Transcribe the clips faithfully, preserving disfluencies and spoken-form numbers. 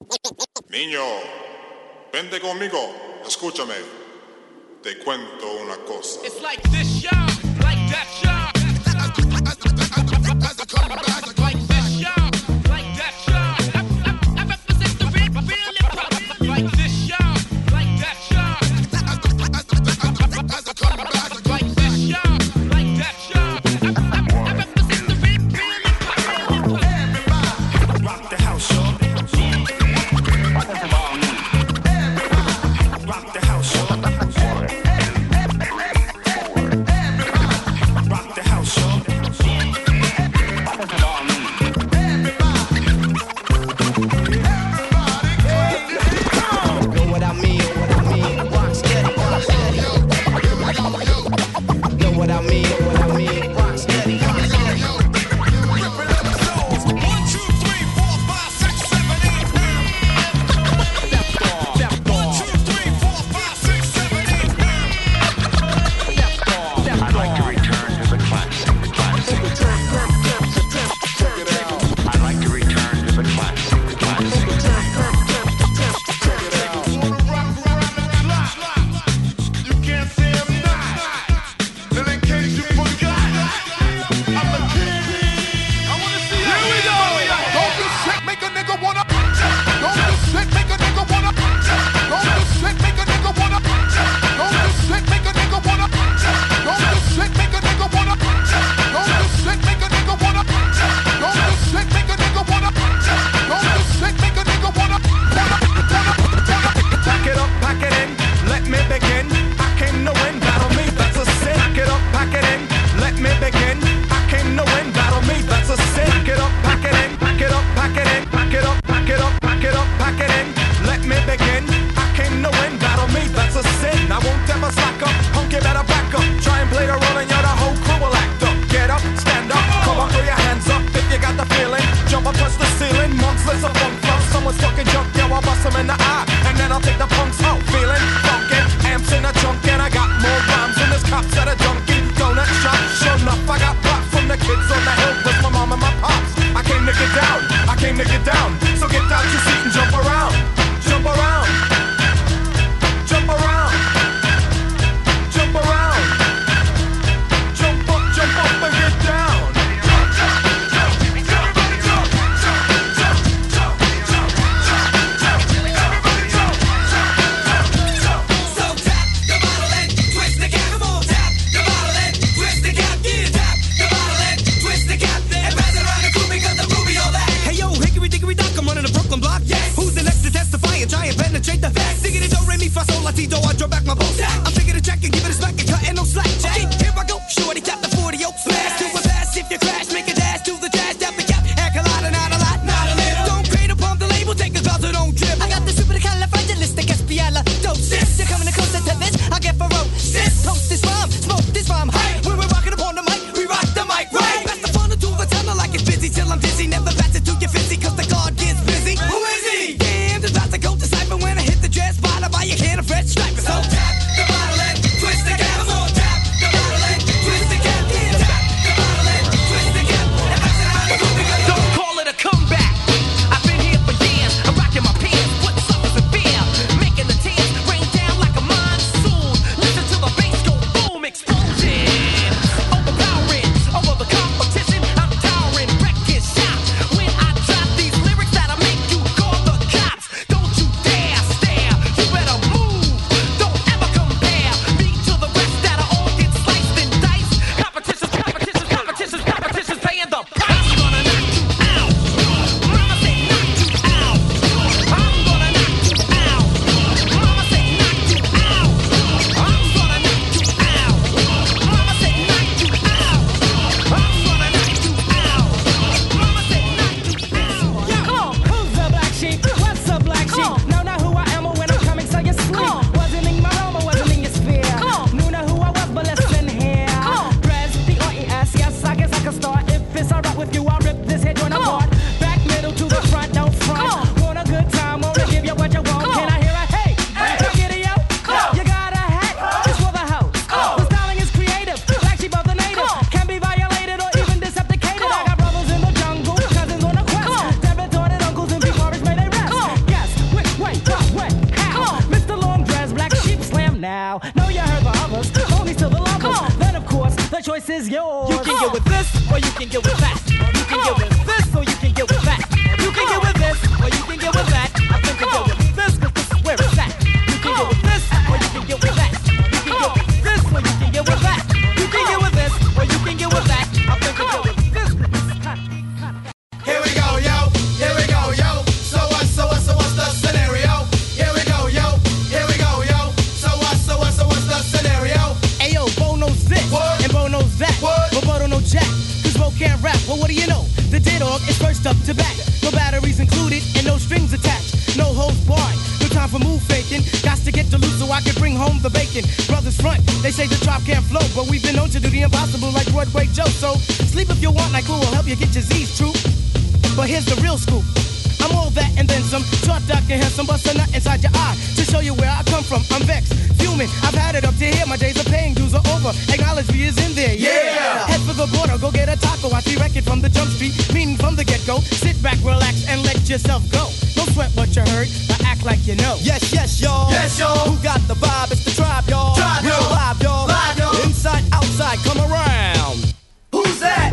Niño, vente conmigo, escúchame. Te cuento una cosa. It's like this, y'all, like that, y'all. Like this, y'all, like that, y'all. I represent the real, real hip hop. Like this, y'all, like that, y'all. Like this, y'all, like that, y'all. I represent the real, real hip hop. Everybody, rock the house, y'all. Rock the house, y'all. Rock the house, y'all. Know what I mean? What I mean? Rock steady, rock steady. Know what I mean? What I mean? Rock steady, rock steady. One, two, three, four, five, six, seven, eight, nine. One, two, three, four, five, six, seven, eight, nine. I'd like to return to the classic, classic. I'd like to return to the classic, classic. You can't say I'm not. And in case you forgot, I'm a king. I wanna see you. Here we go. Don't do shit, make a nigga wanna. Don't do shit, make a nigga wanna. Don't do shit, make a nigga wanna. Don't do shit, make a nigga wanna. Don't do shit, make a nigga wanna. Don't do shit, make a nigga wanna. Don't do shit, make a nigga wanna. Don't do shit, make a nigga wanna. Wanna, wanna, wanna. Pack it up, pack it in. Let me begin. I came to win. Battle me, that's a sin. Pack it up, pack it in. Let me begin. I came to win. Battle me, that's a sin. Pack it up, pack it in. Pack it up, pack it in. Pack it up, pack it up, pack it up, pack it in. Let me begin. I came to win. Battle me, that's a sin. I won't ever slack up. Punk, you better back up. Try and play the role and you're the whole crew will act up. Get up, stand up, come on, throw your hands up if you got the feeling. Jump up, touch the ceiling. Monsters of funk flow. Someone's talking junk, yo, I'll bust them in the eye. And then I'll take the punks out. Feeling funkin', amps in a trunk, and I got more rhymes than this cops at a junkie donut shop. Sure enough, I got pop from the kids on the hill with my mom and my pops. I came to get down, I came to get down. So get out your seat and jump around, jump around, jump around, jump around, jump up, jump up and get down. So tap the bottle and twist the cap. Come on, tap the bottle and twist the cap. Yeah, tap the bottle and twist the cap. And pass it around the crew because the Ruby all that. Hey yo, hickory dickory dock, I'm running the Brooklyn block. Yes. Who's the next to testify and try and penetrate the facts? Digging it, do re mi fa sol la ti do, I draw back my bones. I'm taking a check and giving it smack and cutting no slack. Jay, here I go, shorty, tap the forty, oh, smash to a pass. If you crash, make a dash to the trash, tap the cap, act a lot and not a lot, not a little. Don't cradle pump the label, take a call, so don't trip. I got the super califragilisticexpialidocious. You're coming closer to this, I get ferocious. Toast this rhyme, smoke this rhyme, hey. When we're rocking upon the mic, we rock the mic, right? Pass the fun to the tunnel like it's busy till I'm dizzy. Never pass it to your fizzy, cause the guard gets busy. Who is he? Damn, the about to go decipher when I hit the jazz spot. I buy a can of fresh stripe. So tap the bottle and twist the cap. can get with that. You can get with this or you can get with that. You can get with this or you can get with that. I think you get with this cause this is where it's at. You can get with this or you can get with that. You can get with this or you can get with that. You can get with this or you can get with that. I think you get with this cause this is hot. Here we go, yo. Here we go, yo. So what, so what, so what's the scenario? Here we go, yo. Here we go, yo. So what, so what, so what's the scenario? Ayo, Bo knows this What? and Bo knows that. What? But Bo don't know jack, cause Bo can't rap. Well, what do you know? The D-Dog is first up to bat. No batteries included and no strings attached. No holds barred. No time for move faking. Got to get to loose so I can bring home the bacon. Brothers front, they say the drop can't flow, but we've been known to do the impossible like Broadway Joe. So sleep if you want, like who will help you get your Z's true. But here's the real scoop. I'm all that and then some. Short, dark, and handsome, bust a nut inside your eye to show you where I come from. I'm vexed, fuming. I've had it up to here. My days of paying dues are over. Acknowledge me is in there. Yeah. Head for the border, go get a taco. I see record from the jump street, meaning from the get go. Sit back, relax, and let yourself go. Don't sweat what you heard, but act like you know. Yes, yes, y'all. Yes, y'all. Who got the vibe? It's the tribe, y'all. Tribe, Real y'all. live, y'all. Live, y'all. Inside, outside, come around. Who's that?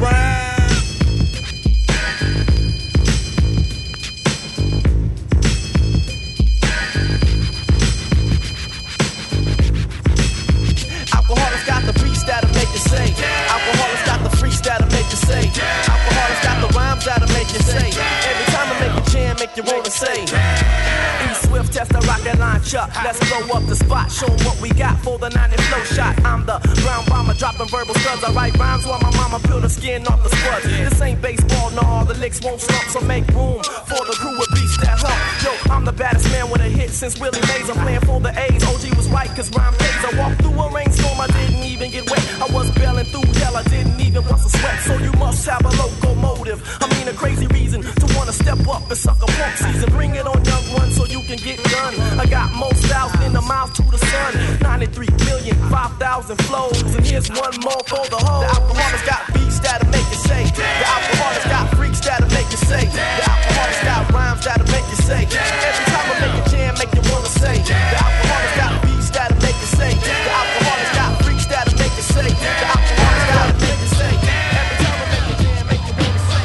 Alcoholics got the beats that'll make you say. Alcoholics got the freaks that'll make you say. Alcoholics got the rhymes that'll make you say. Every time I make a jam, make you wanna say. E Swift test the rocket line chuck. Let's blow up the spot. Show 'em what we got for the ninety flow shot. I'm the brown bomber dropping verbal studs. I write rhymes while my mama peel the skin off the spuds. This ain't baseball, no, the licks won't slump. So make room for the crew with beats that hump. Yo, I'm the baddest man with a hit since Willie Mays. I'm playing for the A's. O G was right cause rhyme pays. I walked through a rainstorm, I didn't even get wet. I was bailing through hell, I didn't even want to sweat. So you must have a locomotive. I mean a crazy reason to wanna step up and suck a punk season. Bring it on, young one, so you can get done. I got more styles than the miles to the sun. ninety-three million, five thousand flows. And here's one more for the whole. The alcoholics got beats that'll make you say. The alcoholics got freaks that'll make you say. The alcoholics got rhymes that'll make you say. Every time I make a jam, make you wanna say. The alcoholics got beats that'll make you say. The alcoholics got freaks that'll make you say. The alcoholics gotta make you say. Every time I make a jam, make you wanna say.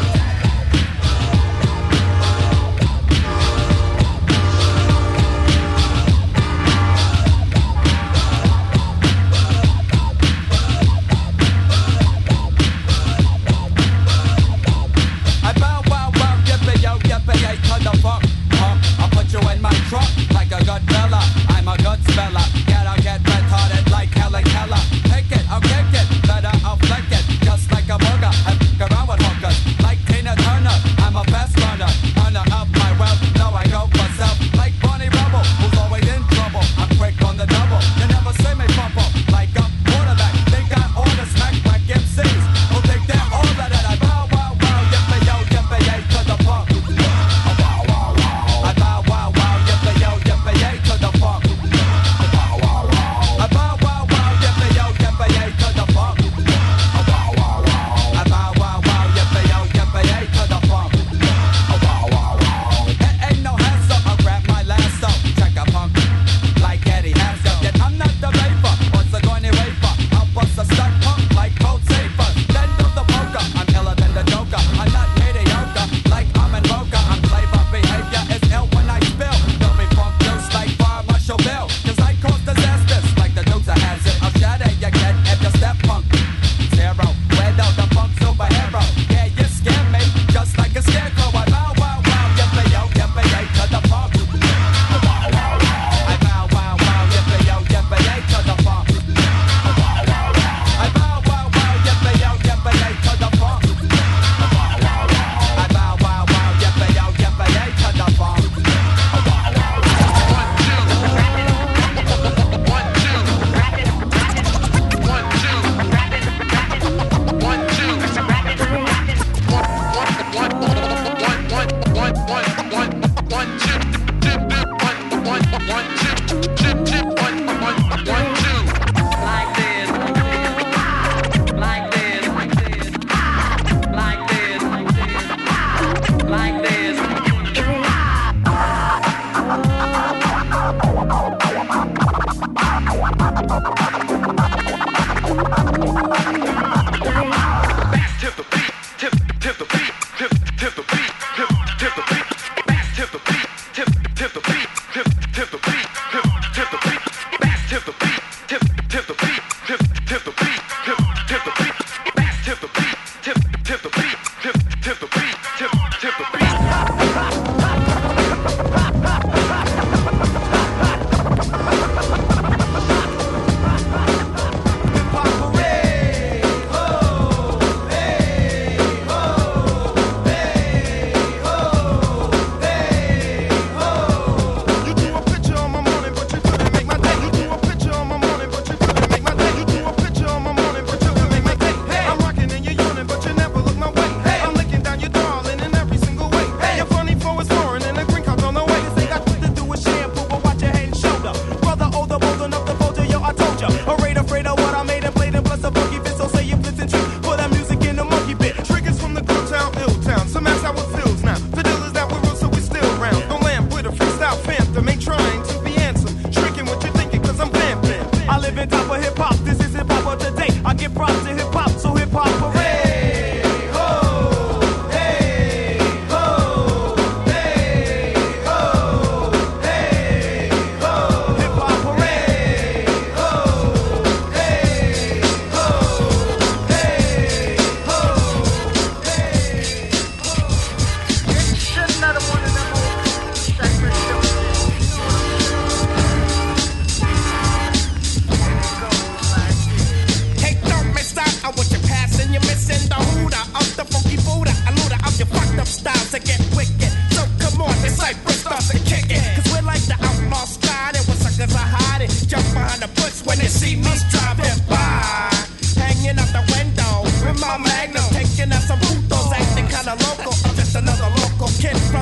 I bow, bow, bow,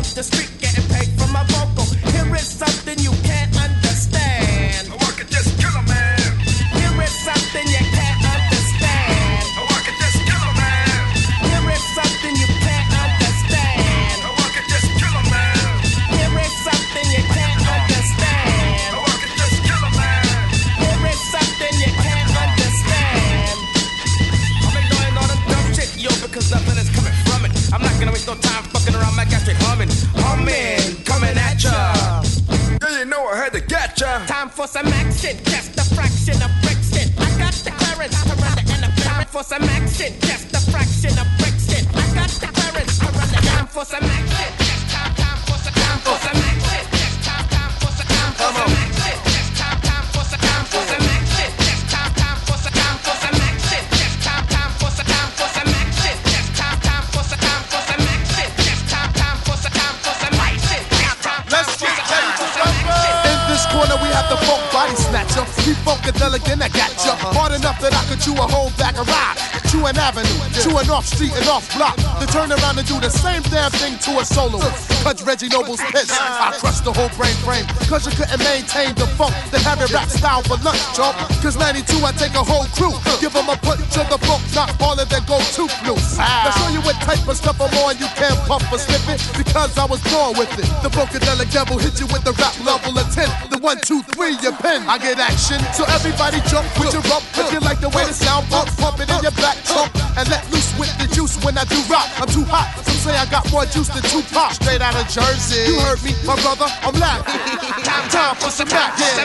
from the street, getting paid for my vocal. Here is something you can't understand. I could just kill a man. Here is something you can't understand. I could just kill a man. Here is something you can't understand. I could just kill a man. Here is something you can't understand. I could just kill a man. Here is something you can't understand. I've been doing all the dumb shit, yo, because nothing is coming from it. I'm not gonna waste no time fucking around, I got straight humming. Humming, coming at ya. Yeah, you know I had to get ya. Time for some action, just a fraction of friction. I got the clearance to run the interference. Time for some action, just a fraction of friction. I got the clearance to run the time for some action. Just time, time for some time for some action. Just time, time for some time for some action. Just time, time for some time for some action. Just time, time for some time for some action. Just time, time for some time for some action. Just time, time for some time for some action. Just time, time for some time for some action. Let's get ready to rumble. In this corner we have the funk body snatcher. Keep funkadelic and I got ya. Hard enough that I could chew a whole bag of rye. Chew an avenue, chew an off street and off block. To turn around and do the same damn thing to a soloist. Cause Reggie Noble's pissed. I crushed the whole brain frame. Cause you couldn't maintain the funk. Then have it rap style for lunch, chump. Cause ninety-two I take a whole crew. Give them a punch of the funk, not harder than go too loose. Now show you what type of stuff I'm on. You can't pump or slip it. Because I was born with it. The funkadelic devil hit you with the rap level of ten. The one, two, three, your pen. I get action. So everybody jump with your rump. If you like the way the sound bump, pump it in your back trunk. And let loose with the juice when I do rock. I'm too hot. Some say I got more juice than Tupac. Straight out of Jersey. You heard me, my brother. I'm laughing. time, time for some action.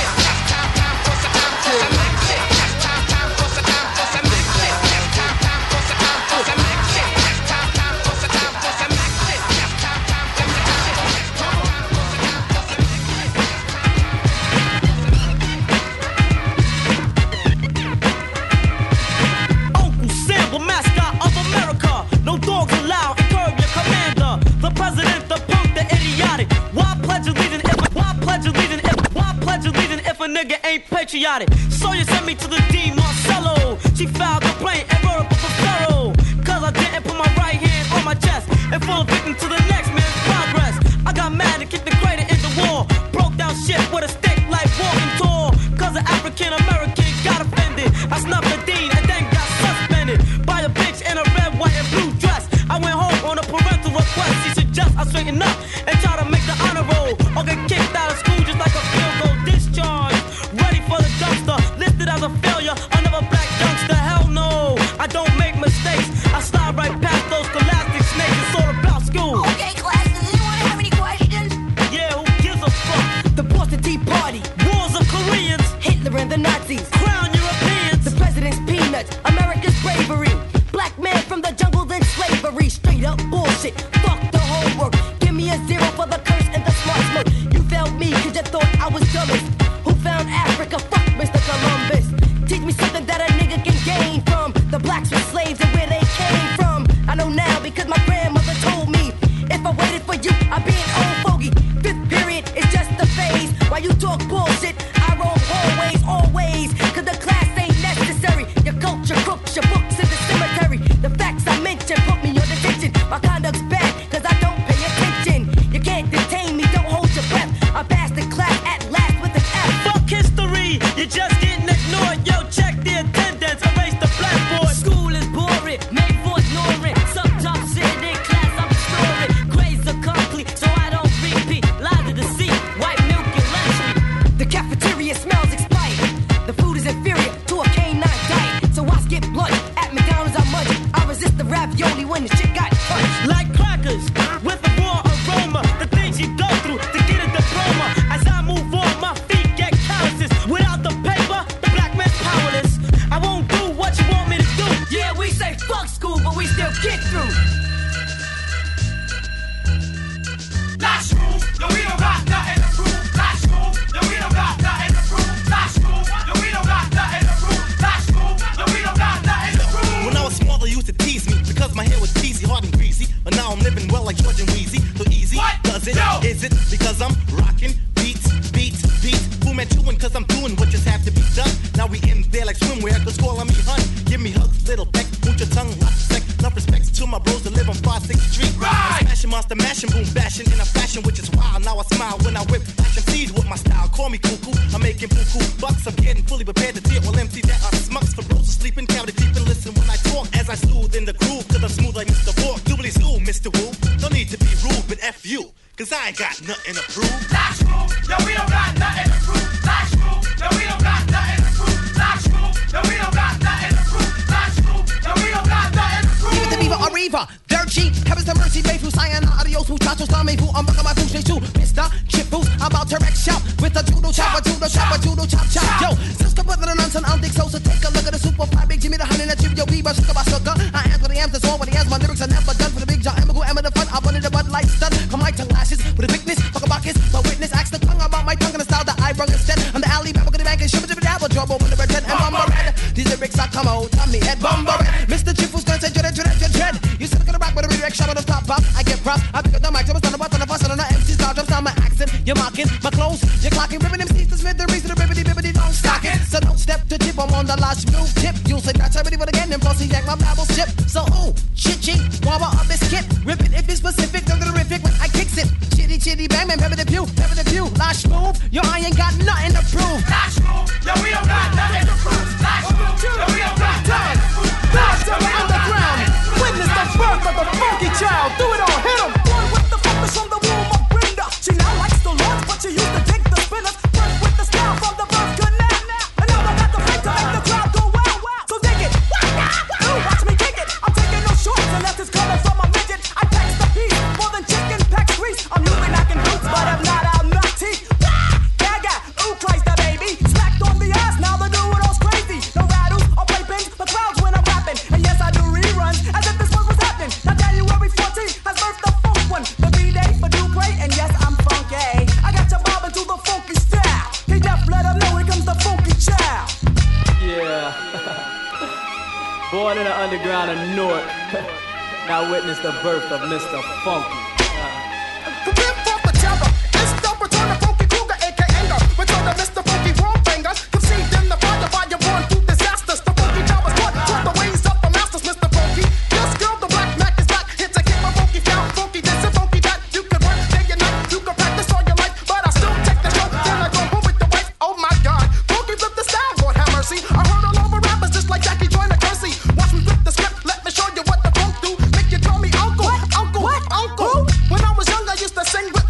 Nigga ain't patriotic, so you sent me to the D Marcello. She filed a complaint and wrote up a Pharaoh. Cause I didn't put my right hand on my chest and full of victim to the next man's progress. I got mad and kicked the crater in the wall. Broke down shit with a stick like walking tall. Cause an African American got offended. I snuffed the dean and then got suspended by a bitch in a red, white, and blue dress. I went home on a parental request. She suggests I straighten up and try to make the honor roll or get kicked out of school just like a field goal discharge. Listed as a failure, another black youngster, hell no. I don't make mistakes, I slide right past those scholastic snakes. It's all about school. Okay, class, does anyone have any questions? Yeah, who gives a fuck? The Boston Tea Party, wars of Koreans, Hitler and the Nazis, crown Europeans, the president's peanuts, America's bravery, black man from the jungle then slavery. Straight up bullshit, fuck the homework. Give me a zero for the curse and the smart smirk. You failed me cause you thought I was dumbest. Who found Africa? Fuck Mister Columbus. Teach me something that a nigga can gain from the blacks were slaves and where they came from. I know now because my grandmother told me if I waited for you, I'd be an old fogey. Fifth period is just a phase. While you talk bullshit, I roam hallways always. Cause the class ain't necessary. Your culture crooks, your books in the cemetery. The facts I mentioned put me on detention. My conduct's bad cause I don't pay attention. You can't detain me, don't hold your breath. I passed the class at last with an F. Fuck history, you just getting ignored. Yo, check the attendance, erase the blackboard. School is boring, made for ignoring. Sometimes sitting in class, I'm snoring. Grades are complete, so I don't repeat. Lies to deceit, white milk and luxury. The cafeteria smells expired. The food is inferior to a canine diet. So I skip lunch, at McDonald's I munch. I resist the ravioli when the shit got touched. Like crackers, with a raw aroma. The things you go through to get a diploma. As I move on, my feet get calluses. Without the paper, the black man's powerless. I won't do what you want me to do. Yeah, we say fuck school, but we still get through. Not school, no, we don't got nothing to prove. Not school, no, we don't got nothing to prove. Not school, no, we don't got nothing to prove. Not school, no, we don't got nothing to prove. When I was small, they used to tease me because my hair was teasy, hard and greasy. But now I'm living well like George and Wheezy. So easy, What? does it? No. Is it because I'm rocking beats, beats, beats? Boom and chewing cause I'm doing what just have to be done. Now we in there like swimwear, cause calling me hun. Give me hugs, little peck, put your tongue, lots of sex. Enough respects to my bros that live on five sixth Street. Right. I'm smashing monster mashing, boom bashing in a fashion which is wild. Now I smile when I whip action seeds with my style. Call me cuckoo, I'm making poo-poo bucks. I'm getting fully prepared to deal with M Cs that are smucks. For bros to sleep and county deep and listen when I talk as I smooth in the groove. Cause I'm smooth like Mister Walk. Doobly zoo, Mister Woo. No need to be rude, but F you. Cause I ain't got nothing to prove. Lock screw, yo, we don't got nothing to prove. Lock screw, yo, we don't got nothing to prove. Lock screw, yo, we don't got nothing to prove. Lock screw, yo, we don't got nothing to prove. Give it to Viva Arriva, dirt cheap, heavens to mercy, babe, who's saying adios, muchachos, dame, who I'm bucking my boots, too. Mister Chip Boots, I'm about to wreck shop with a judo chop, a judo chop, a judo chop, chop. Yo, sister, but the nonsense, I'm Dick Sosa, take a look at the super fly, big Jimmy, the honey, the chip, yo, Bieber, sugar, by sugar. I answer the M's, that's all what he has, my lyrics are never done for the big John, Emma, go, Emma, the fun, I wanted the Bud Light stun, come my tongue lashes, with a quickness, fuck about kiss, my witness, ask the tongue about my tongue and the style that I bring instead. I'm the alley, back, the bank, and ship it to the dabble, trouble, with the pretend, and bumper red. These lyrics are come out, Tommy, Ed, bumper red. Mister Chip, who's gonna say, dread, dread, dread, dread. You still gonna rock with a redirect shot on the top pop. I get props, I pick up the mic, so it's on the button, the fuss, and on the M C's loud drops down my accent. You're mocking my clothes, you're clocking, ripping them seats, the Smith, the reason, the ribbity, bibbity, don't stock it. So don't step to tip, I'm on the last move tip. You'll say that's everybody, but again, then plus he yank my babble chip. So, ooh, chitchy, wobble up this kit. Rip it if it's specific, don't terrific when I kicks it. Chitty, chitty, bang, bang, pepper the pew, pepper the pew. Lash move, yo, I ain't got nothing to prove. Lash move, yo, we don't got nothing to prove. Lash move, yo, we don't got nothing to prove. Lash to the underground, witness the birth of the funky child. Do it all, hit 'em. Born with the focus from the womb of Brenda. She now likes the launch, but she used to dig the spinners. First with the style from the birth canal. And now I got the fake to make the crowd go wild. So dig it, ooh, watch me kick it. I'm taking no shorts unless it's coming from a midget. I packs the piece more than chicken packs grease. I'm newly knocking boots, but I'm not out my teeth. Gaga, ooh, Christ, the baby. Smacked on the ass, now the new all's crazy. No rattles or playpins, the crowds when I'm rapping. And yes, I do reruns as if this one was happening. Now January fourteenth has birthed the funk one. The B-Day for Dupree, and yes, I'm funky. I got you bobbing to the funky style. He just let him know here comes the funky child. Yeah. Born in the underground of Newark. Now witness the birth of Mister Funky. Prepare for the terror. It's the return of Funky Kruger, aka Anger. Return of Mister Funky Warbanger. Conceived in the fire by your born through disasters. The Funky Child was taught from the ways of the masters, Mister Funky. Yes, girl, the Black Mac is back. Hit to get my funky style, funky this and funky that. You can work day and night, you can practice all your life, but I still take the show. Then I go home with the wife. Oh my God, Funky flip the style, Lord have mercy. I heard all over rappers just like Jackie joined the Kersey. Watch me flip the script, let me show you what the funk do. Make you call me uncle, uncle, uncle. When I was young, I used to sing with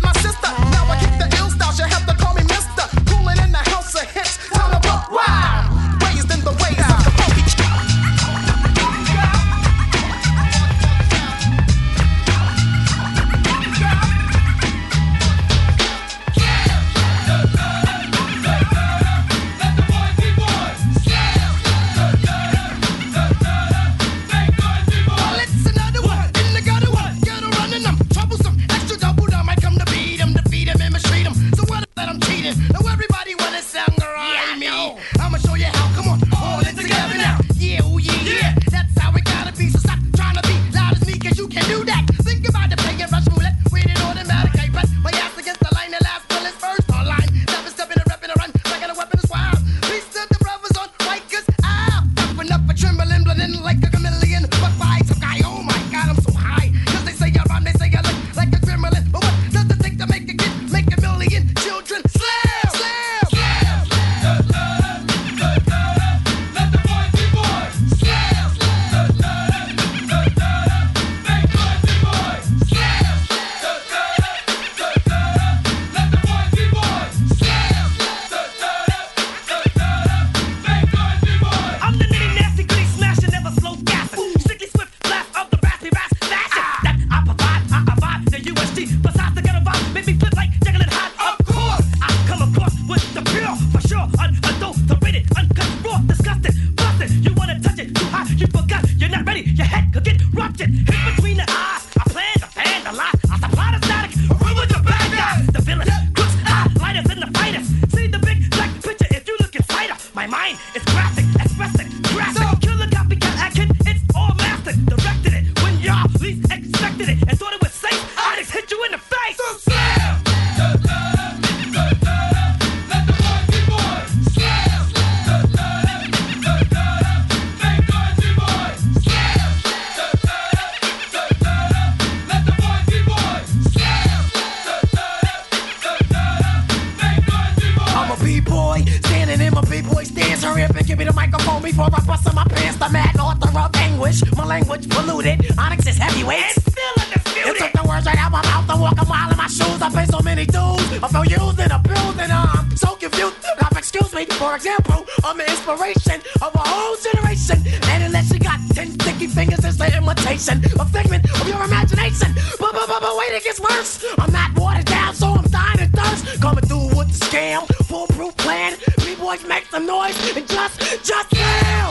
me for I bust in my pants, the mad author of anguish. My language polluted, Onyx is heavyweight. It's still undisputed. It took the words right out my mouth to walk a mile in my shoes. I pay so many dues, I feel used and abused, and I'm so confused. Now, excuse me, for example, I'm the inspiration of a whole generation. And unless you got ten sticky fingers, it's the imitation, a figment of your imagination. But, but, but, but wait, it gets worse. I'm not watered down, so I'm dying of thirst. Coming through with the scam, foolproof plan. Me boys make some noise and just, just yell.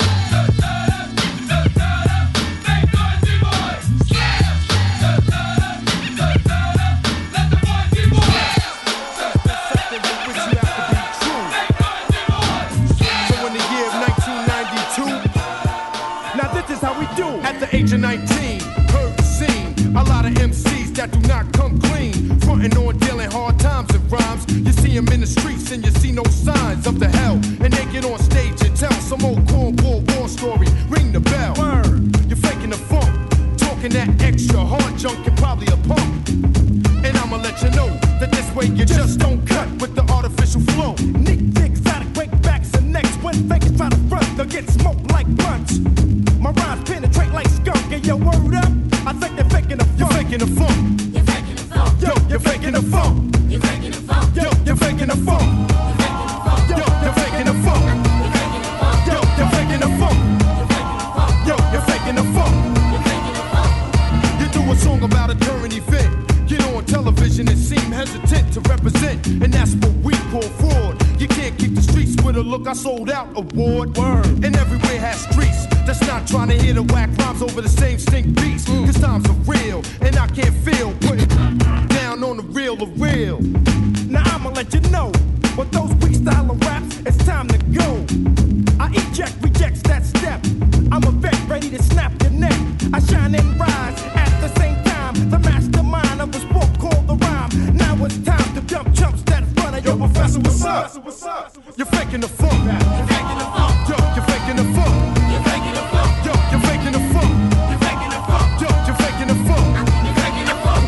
At the age of nineteen, heard the scene. A lot of M Cs that do not come clean. Frontin' on dealing hard times and rhymes. You see them in the streets and you see no signs of the hell. And they get on stage and tell some old cornball war story. Ring the bell. Word. You're faking the funk. Talking that extra hard junk, you're probably a punk. And I'ma let you know that this way you just don't cut with the artificial flow. Nick dick, exotic, break backs and necks. When fakers try to front, they'll get smoked like blunts. My rhymes penetrate like skunk, and your word up. I think they're faking the funk. You're faking the funk. You're faking the funk. Yo, you're faking the funk. You're faking the funk. Yo, you're faking the funk. Yo, you're faking the funk. Yo, you're faking the funk. Yo, you're faking the funk. You do a song about a current event. Get on television and seem hesitant to represent, and that's what we call fraud. You can't keep the streets with a look I sold out award. Word. And everywhere has streets. That's not trying to hear the whack rhymes over the same stink beats. Mm. Cause times are real, and I can't feel putting down on the real of real. Now I'ma let you know, with those weak style of raps, it's time to go. I eject, rejects that step. I'm a vet ready to snap your neck. I shine and rise at the same time. The mastermind of a sport called the rhyme. Now it's time to dump chumps that front of your professor. What's up? You're faking the funk. You're faking the funk. Yo, you're faking the funk. You're faking the funk. Yo, you're faking the funk. You're faking the funk. Yo, you're faking the funk. You're faking the funk.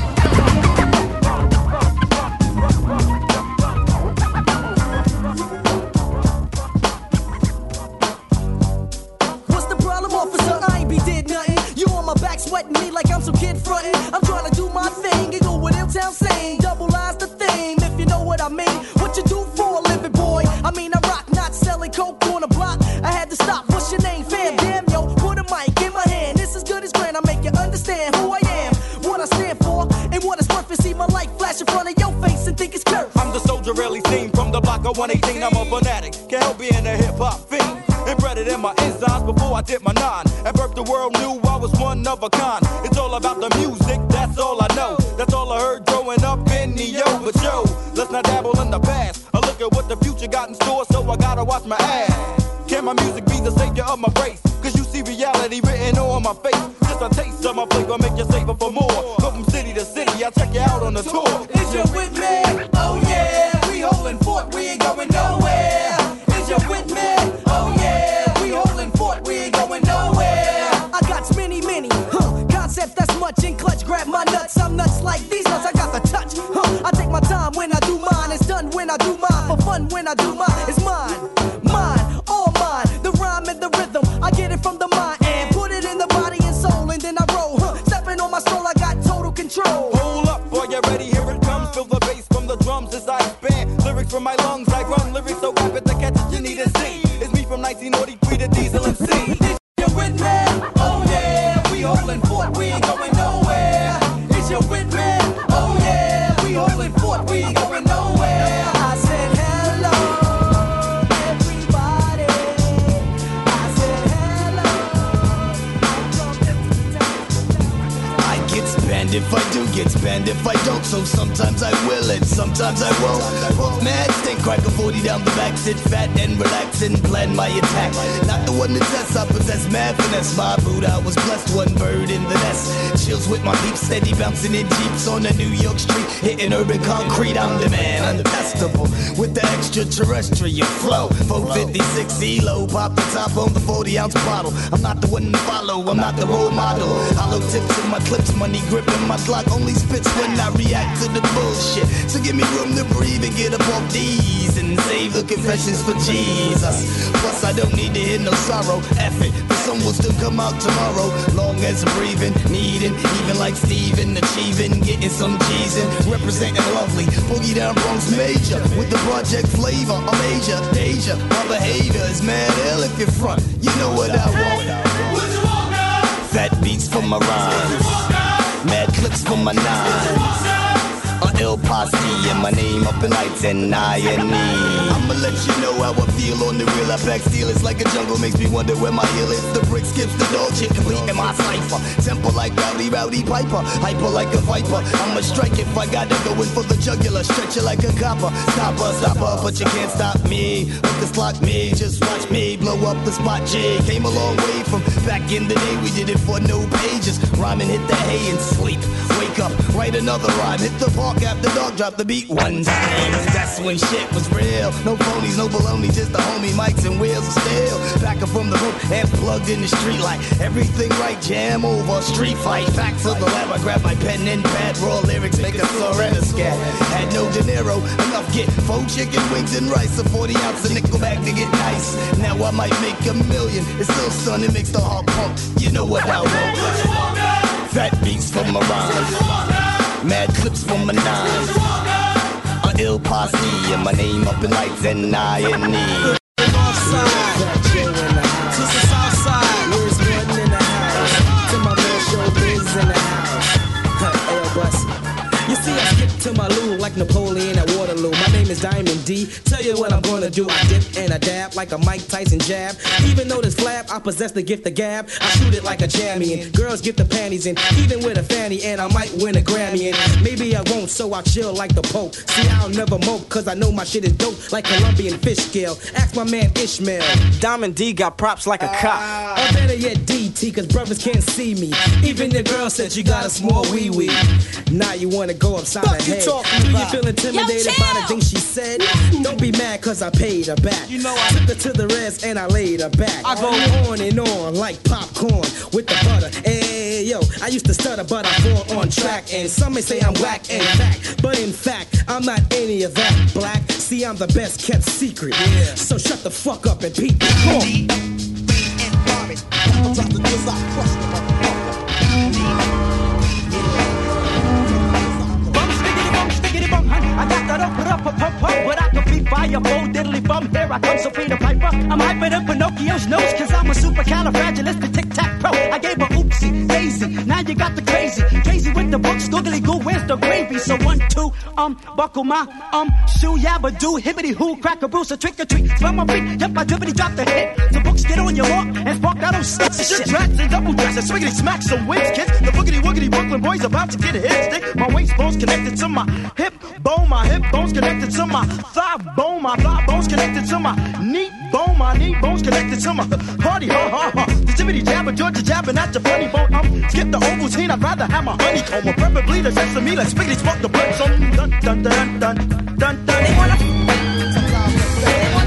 What's the problem, officer? I ain't be did nothing. You on my back sweating me like I'm some kid frontin'. I'm trying to do my thing and go with Ill-Town saying. Double I's the thing, if you know what I mean. What you do for a living, boy? I mean, I rock, not selling coke on the block. I had to stop. What's your name, fam? Damn, yo, put a mic in my hand. This is good as grand. I make you understand who I am, what I stand for, and what it's worth. You see my light flash in front of your face and think it's cursed. I'm the soldier really seen from the block of one eighteen. I'm a fanatic, can't help being a hip-hop fiend. Embedded in my insides before I did my nine. At birth the world knew I was one of a kind. It's all about the music, that's all I know. That's all I heard growing up in the yo. But yo, let's not dabble in the past. I look at what the future got in store, so I gotta watch my ass. Can my music be the savior of my race? Cause you see reality written on my face. Just a taste of my flavor make you savor for more. Go from city to city, I'll check you out on the tour. Is you with me? Oh yeah, we holding fort, we ain't going nowhere. Is you with me? Oh yeah, we holding fort, we ain't going nowhere. I got many, many, huh, concepts that's much in clutch. Grab my nuts, I'm nuts like these nuts. I got the touch, huh. I take my time when I do mine. It's done when I do mine. For fun when I do mine. It's mine, mine, all mine. The rhyme and the rhythm, I get it from the mind and put it in the body and soul, and then I roll, huh. Stepping on my soul, I got total control. Hold up, boy, you ready? Here it comes. Feel the bass from the drums as I expand. Lyrics from my lungs, I run lyrics so rapid to catch it, you need to see. It's me from nineteen forty-three to Diesel M C. You with me? Oh yeah, we holding fort, we ain't going nowhere. Is you with me? Oh yeah, we holding fort, we ain't going nowhere. I said hello, everybody. I said hello. I get spanned if I do get spanned if I don't. So sometimes I will and sometimes I won't. Mad stink, crack a forty down the back, sit fat and relax and plan my attack. Not the one that tests, I possess mad finesse. My boot, I was blessed, one bird in the nest. Chills with my peeps, steady bouncing in jeeps on a New York street, hitting urban concrete. I'm the man, untestable with the extraterrestrial flow. four fifty-six E-Lo, pop the top on the forty ounce bottle. I'm not the one to follow, I'm not the role model. Hollow tips in my clips, money gripping my Glock only spits when I react to the bullshit. So give me room to breathe and get up off these and save the confessions for Jesus. Plus I don't need to hear no sorrow. F it, the sun will still come out tomorrow. Long as I'm breathing, needing, even like Steven, achieving, getting some cheese in, representing lovely. Boogie down Bronx major with the project flavor. I'm Asia, Asia. My behavior is mad ill if you're front. You know what I want. Fat beats for my rhymes, mad clips for my nines. A ill posse and my name up in lights and I and me. I'ma let you know how I feel on the real. I pack steel, it's like a jungle, makes me wonder where my heel is. The brick skips the dog shit, complete in my cipher. Temper like Rowdy Rowdy Piper, hyper like a viper. I'ma strike if I gotta go in for the jugular, stretch it like a copper. Stopper, stopper, but you can't stop me. Hookers block me, just watch me blow up the spot. G came a long way from back in the day. We did it for no pages. Rhyming, hit the hay and sleep. Wake up, write another rhyme, hit the park after dark, drop the beat one time. That's when shit was real. No phonies, no baloney, just the homie mics and wheels of steel. Back up from the roof and plugged in the street light. Everything right, jam over, street fight. Back to the lab, I grab my pen and pad. Raw lyrics, make a slur and a scat. Had no dinero, enough get four chicken wings and rice. A forty ounce of nickel bag to get nice. Now I might make a million. It's still stunning, makes the heart pump. You know what I want. Fat beats for my rhymes, mad clips for my nines. A ill posse and my name up in lights and I and me. Northside, to the south side, where's one in the house? To my man Showbiz in the house. Ayo, bus. You see, I skip to my loo like Napoleon at Waterloo. My name is Diamond D. Tell you what I'm gonna do. I dip and I dab like a Mike Tyson jab. Even though this flab, I possess the gift of gab. I shoot it like a champion. Girls get the panties in, even with a fanny, and I might win a Grammy. And maybe I won't, so I chill like the Pope. See, I'll never mope, cause I know my shit is dope like Colombian fish scale. Ask my man Ishmael. Diamond D got props like a cop. Or better yet, D T, cause brothers can't see me. Even the girl said you got a small wee wee. Now you wanna go upside her head. Do you feel intimidated by the things she said? Don't be mad cause I paid her back. You know I took her to the res and I laid her back. I go on and on like popcorn with the butter. Hey yo, I used to stutter but I fall on track. And some may say I'm whack and fact, but in fact I'm not any of that black. See, I'm the best kept secret. Yeah. So shut the fuck up and peep. Come on. I got that up, up, up, up, up, but I can be fireball, diddly bum. Here I come, Sabrina Piper. I'm hyper than Pinocchio's nose, cause I'm a supercalifragilistic tic-tac-pro. I gave her oopsie, daisy, now you got the crazy. Crazy with the books, googly goo, where's the gravy? So one, two, um, buckle my, um, shoe, yabba do, hibbity hoo, crack a bruise, a trick or treat. Spell my beat, yep, I drippity drop the hit. The books get on your walk, and spark out on six shit. Tracks and double dress, and swiggity smack some wins, kids. The boogity woogity Brooklyn boys about to get a hit stick. My waist bone's connected to my hip bone. My hip bone's connected to my thigh bone. My thigh bone's connected to my knee bone. My knee bone's connected to my party. Ha ha ha. The jibbity jabber, Georgia jabbing at the funny bone. Um, skip the Ovaltine. I'd rather have my honeycomb. Or preferably the sesame. Let's spiggity smoke the blood. So dun dun dun dun dun dun. They wanna. They wanna.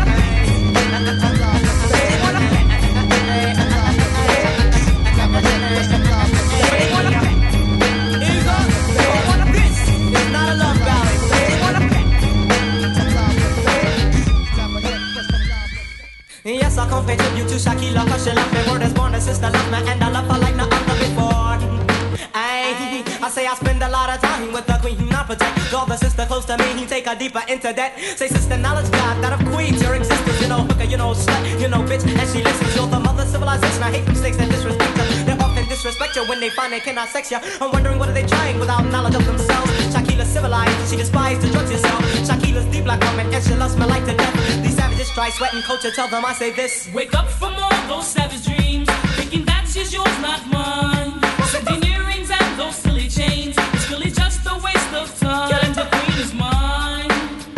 Yes, I come pay tribute to Shaquille cause she love me. Word is born, a sister love me and I love her like no other before. Ay, I say I spend a lot of time with the queen, I protect all the sister close to me, he take her deeper into that. Say sister, knowledge God, that of queens, your existence, you know, hooker, you know, slut, you know, bitch, and she listens. You're the mother civilization, I hate mistakes that disrespect her. They often disrespect you when they find they cannot sex you. I'm wondering what are they trying without knowledge of themselves. Shaquilla's civilized, she despises the drugs herself. Shaquilla's deep like woman and she loves me like to death. These savages try sweating culture, tell them I say this. Wake up from all those savage dreams, thinking that she's yours, not mine. Sending earrings and those silly chains, it's really just a waste of time. The queen is mine.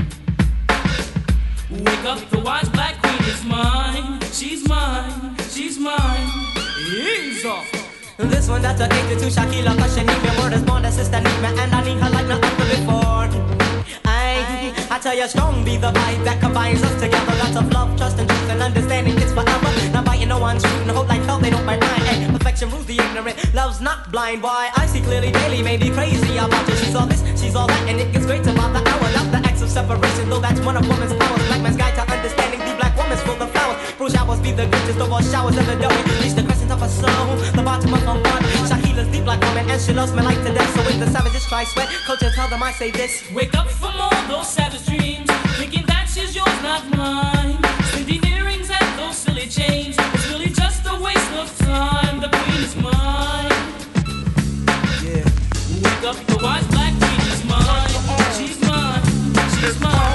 Wake up, the wise black queen is mine. She's mine, she's mine. Ease off. This one that's addicted to Shaquilla cause she need me. Word is born, the sister need me and I need her like no other before. I, I tell you strong be the vibe that combines us together. Lots of love, trust and truth and understanding, it's forever. Not biting no one's fruit and hope like hell they don't bite mine. Hey, perfection affection rules the ignorant. Love's not blind, boy. I see clearly daily, maybe crazy about you. She's all this, she's all that, and it gets great about the hour. Not the acts of separation, though that's one of woman's powers. Black man's guide to understanding the black woman's full of flowers. Bruce showers be the greatest of all showers ever done. Reach the crescent of her soul, the bottom of her heart. Shakila's deep black woman, and she loves me like to death. So when the savages try sweat, culture tell them I say this. Wake up from all those savage dreams, thinking that she's yours, not mine. Sending earrings and those silly chains, it's really just a waste of time. The queen is mine. Yeah. Wake up, the wise black queen is mine. She's mine. She's mine.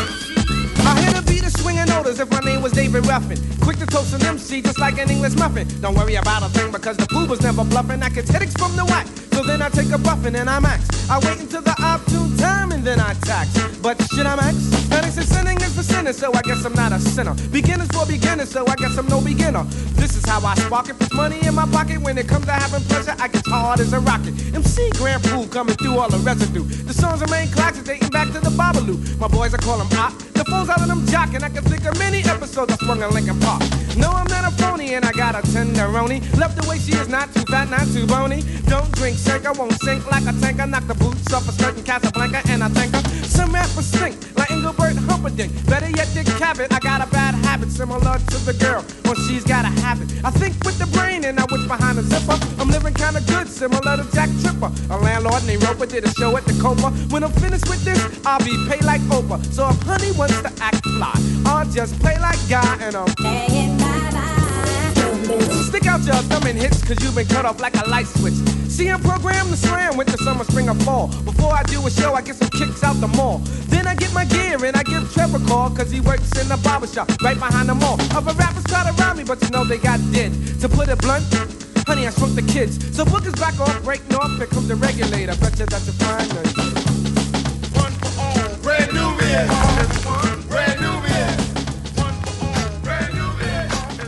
I hear the beat of swinging notice if my name was David Ruffin. Quick to toast an M C just like an English muffin. Don't worry about a thing because the fool was never bluffing. I get headaches from the whack. So then I take a buffin' and I max. I wait until the opportune time and then I tax. But should I max? Headaches and sinning is for sinners, so I guess I'm not a sinner. Beginners for beginners, so I guess I'm no beginner. This is how I spark it. Puts money in my pocket. When it comes to having pleasure, I get hard as a rocket. M C Grand Pool coming through all the residue. The songs remain classics dating back to the Babalu. My boys, I call them op. The phone's out of them jockin'. I can think of many episodes I swung in Lincoln Park. No, I'm not a phony and I got a tenderoni. Left the way she is, not too fat, not too bony. Don't drink shake, I won't sink like a tanker. Knock the boots off a skirt in Casablanca and I thank her. Some rappers stink like Engelbert Humperdinck. Better yet, Dick Cavett. I got a bad habit similar to the girl when she's got a habit. I think with the brain and I wish behind the zipper. I'm living kinda good, similar to Jack Tripper. A landlord named Roper did a show at the Copa. When I'm finished with this, I'll be paid like Oprah. So if honey wants to act fly, I'll just play like Guy and I'm playing bye-bye. Stick out your thumb and hits, cause you've been cut off like a light switch. See, I'm programmed to slam with the summer, spring, or fall. Before I do a show, I get some kicks out the mall. Then I get my gear and I give Trevor a call, cause he works in the barbershop right behind the mall. Other rappers try to rhyme me, but you know they got dead. To put it blunt, honey, I shrunk the kids. So bookers back off, break north, here comes the regulator. Bet you that you find none. One for all, brand new man. Brand new man. One for all, brand new man.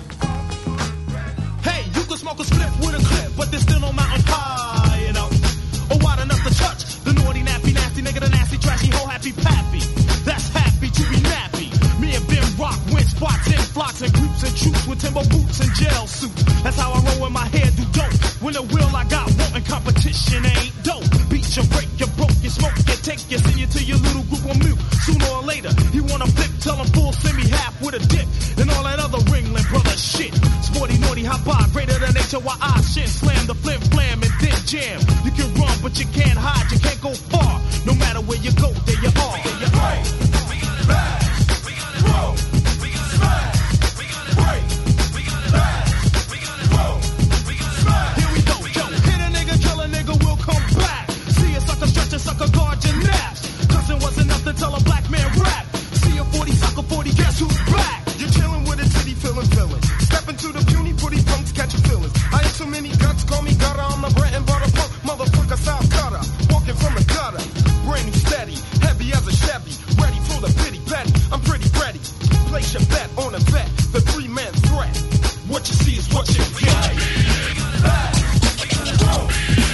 Hey, you can smoke a split with a clip, but there's still no mountain high enough. Or wide enough to touch the naughty, nappy, nasty nigga, the nasty, trashy, whole happy pappy. That's happy to be nappy. Me and Ben Rock win spots in flocks and groups and troops with timber boots and jail suits. That's how I roll with my hair do dope. When the will I got wanting competition ain't dope. Beat you, break you, broke you, smoke you, take you, send you to your little group on mute. Sooner or later, you wanna flip, tell them full, send me half with a dip. And all that other Ringling brother shit. Sporty, naughty, hot bar, greater than H O I shit. Slam the flim flam and then jam. You can run, but you can't hide, you can't go far. No matter where you go, there you are. There you are. We got it back. We got it roll. We got it smash. We got it break. We got it back. We got it roll. We got it smash. Here we go, yo. Hit a nigga, kill a nigga, we'll come back. See a sucker stretch a sucker, guard your naps. Cause it wasn't enough to tell a black man rap. See a forty sucker forty, guess who's back? You're chillin' with a titty feelin' villain. Step into the puny, pretty punks, catch your feelings. I ain't too many guts, call me gutter. I'm a bread and butter punk, motherfucker, South cutter. Walking from the gutter, brand new steady, heavy as a Chevy. Ready for the pity petty, I'm pretty ready. Place your bet on a vet, the three man threat. What you see is what you get. We got it back, we got it roll.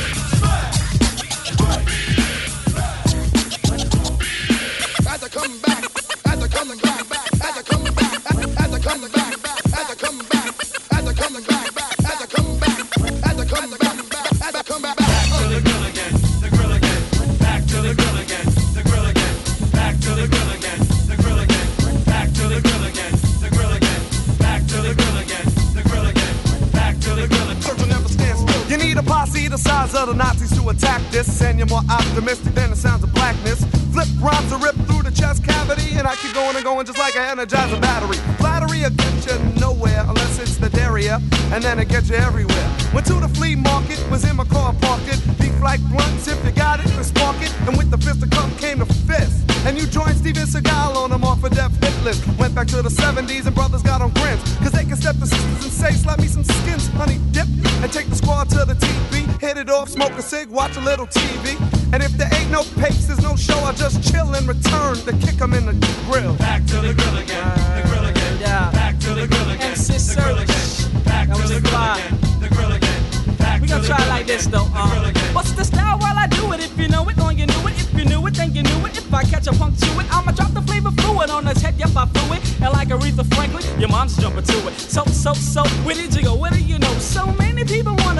As I come back, as I come back, as I come back, as I come back, as I come back, as I come back, as I come back, as I come back, as I come back. Back to the grill again, the grill again. Back to the grill again, the grill again. Back to the grill again, the grill again. Back to the grill again, the grill again. Back to the grill again, the grill again. Back to the grill again. Circle never stands still. You need a posse the size of the Nazis to attack this, and you're more optimistic than the sounds of blackness. Flip rhymes to rip through the chest cavity, and I keep going and going just like an energizer battery. Flattery will get you nowhere unless it's the derriere, and then it gets you everywhere. Went to the flea market, was in my car parked it. Beef like blunts, if you got it, then spark it. And with the fist of come came the fist. And you joined Steven Seagal on them off a death hit list. Went back to the seventies and brothers got on grins. Cause they can step the sisters and say, slap me some skins, honey dip. And take the squad to the T V. Hit it off, smoke a cig, watch a little T V. And if there ain't no pace, there's no show, I just chill and return to kick 'em in the grill. Back to the grill again, the grill again. Yeah. Back to the grill again, the grill again. Back to the grill again, the grill again. Back We gonna try it like this though. Um, what's the style while I do it? If you know it, on you knew it. If you knew it, then you knew it. If I catch a punk to it, I'ma drop the flavor fluid on his head. Yep, I flew it. And like Aretha Franklin, your mom's jumping to it. So, so, so, where did you go? Where do you know? So many people wanna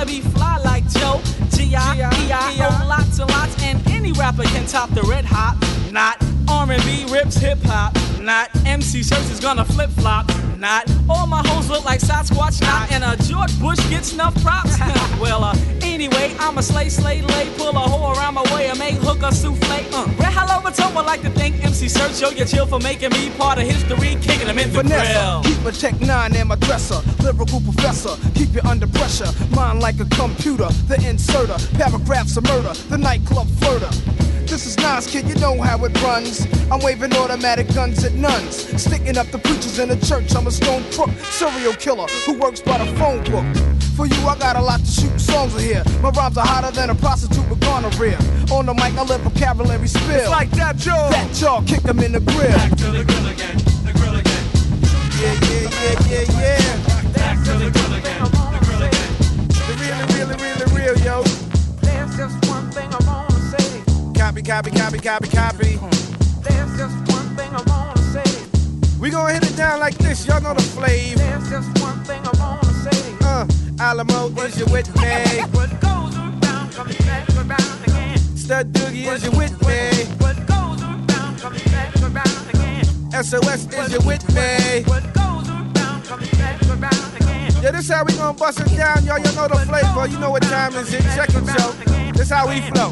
be fly like Joe, G I E I O, lots and lots, and any rapper can top the red hot. Not R and B rips hip hop. Not M C Search is gonna flip flop. Not all my hoes look like Sasquatch. Not and a George Bush gets enough props. Well, uh, anyway, I'm a slay, slay, lay, pull a hoe around my way and make hooker souffle. Uh, Red Hollow Baton would like to thank M C Search, yo, you chill for making me part of history, kicking them in the grill. Keep a Tech nine in my dresser, lyrical professor, keep you under pressure. Mind like a computer, the inserter, paragraphs of murder, the nightclub flirter. This is Nas, kid, you know how it runs. I'm waving automatic guns at nuns, sticking up the preachers in the church. I'm a stone crook, serial killer who works by the phone book. For you, I got a lot to shoot songs in here. My rhymes are hotter than a prostitute with gonorrhea. On the mic, I let vocabulary spill. It's like that jaw. That jaw, kick 'em in the grill. Back to the grill again, the grill again. Yeah, yeah, yeah, yeah, yeah. Back to the grill again, the grill again. The really, really, really real, yo. There's just one thing I wanna say. Copy, copy, copy, copy, copy. There's just one thing I wanna say. We gonna hit it down like this, y'all know the flavor. There's just one thing I wanna say. Uh, Alamo, is you with me? What goes around comes back around again. Stud Doogie, is you with me? What goes around comes back around again. S O S, is you with me? What goes around comes back around again. Yeah, this how we gonna bust it down, y'all. You know the flavor. You know what time is it? Check it, yo. This how we flow.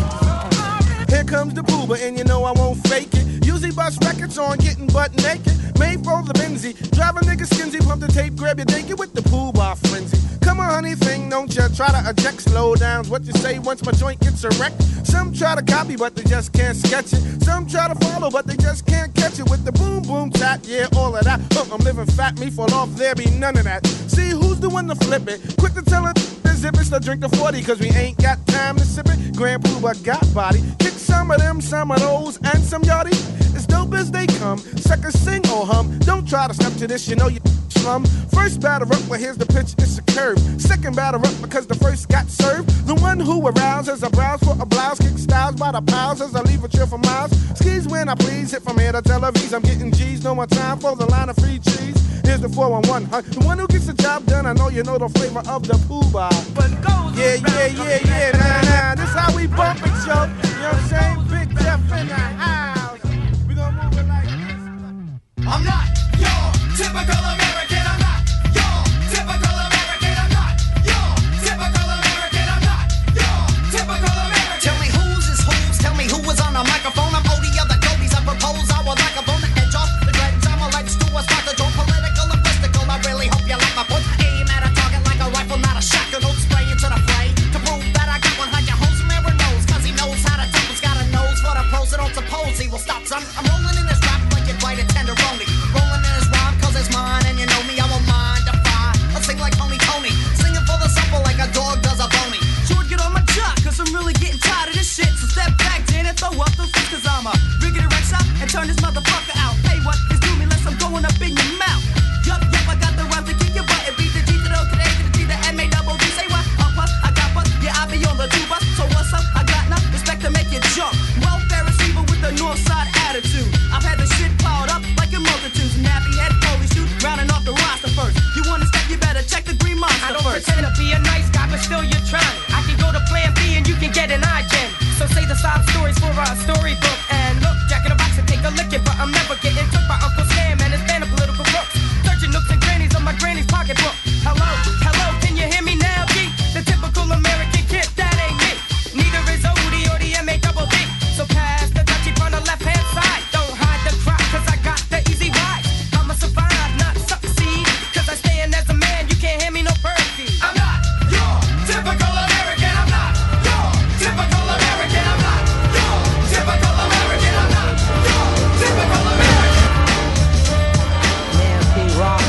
Here comes the booba, and you know I won't fake it. Usually bust records on getting butt naked. Made for the Benzie. Drive a nigga skinsy, pump the tape, grab your naked with the pool bar frenzy. Come on, honey, thing, don't ya try to eject slow downs. What you say once my joint gets erect? Some try to copy, but they just can't sketch it. Some try to follow, but they just can't catch it with the boom boom tap. Yeah, all of that. Huh, I'm living fat, me fall off, there be none of that. See who's the one to flip it? Quick to tell it. Zip it, still drink the forty, cause we ain't got time to sip it. Grand Pooba got body. Kick some of them, some of those, and some yachty. As dope as they come, suckers sing or hum. Don't try to step to this, you know you slum. First batter up, well here's the pitch, it's a curve. Second batter up because the first got served. The one who arouses a browse for a blouse. Kick styles by the piles as I leave a chill for miles. Skis when I please, hit from here to Tel Aviv. I'm getting G's, no more time for the line of free cheese. Here's the four one one, huh? The one who gets the job done, I know you know the flavor of the Pooba. But goes yeah, yeah, yeah, yeah, nah, nah. This how we bump it, yo. You know what I'm saying? Big Jeff in the house. We gonna move it like this. I'm not your typical American. I'm not your typical American. I'm not your typical American. I'm not your typical American. Tell me who's is who's. Tell me who was on the microphone. I'm O D of the Gobies. I propose I would like a bone to edge off the dreads. I'm a legs to a spot to draw political and mystical. I really hope you like my point. Aim at a target like a rifle, not a shotgun. Don't spray into the fray. To prove that I got one, how your host mirror knows. Cause he knows how to tell who's got a nose for the pros. So don't suppose he will stop, son. I'm rolling in this rap like you'd write a tenderoni. Rolling in this rhyme cause it's mine and you know me. I won't mind defy. I'll sing like Tony Tony. Singing for the supple like a dog does a bony. Sure, get on my jock, cause I'm really getting tired of this shit. So step back, Jan, and throw up those fists, cause I'm a riggedy Rex up and turn this motherfucker out. Hey, what is doing me less I'm going up in your mouth. Yup, yup, I got the rhyme to kick your butt and beat the G to the O to the A to the T, the M A double D. Say what? Up, up, I got bust, yeah, I be on the two bus. So what's up? I got enough respect to make you jump. Welfare receiver with the north side attitude. I've had the shit piled up like a multitude. Nappy head, holy shoot, rounding off the roster first. You wanna step, you better check the green monster I don't first. pretend to be a nice guy, but still you're trying. I can go to plan B and you can get an iGen. So say the sob stories for a storybook. And look, Jack in the box and take a licking, but I'm never getting took by Uncle Sam and his band of political crooks. Searching nooks and crannies of my granny's pocketbook. Hello, hello, can you hear me now, G? The typical American kid, that ain't me. Neither is O D or the M A double D. So pass the touchy on the left hand side. Don't hide the crowd, cause I got the easy ride. I'ma survive, not succeed. Cause I stand as a man, you can't hear me no perfect. I'm not your typical American. I'm not your typical American. I'm not your typical American. I'm not your typical American. Man, P-Rock.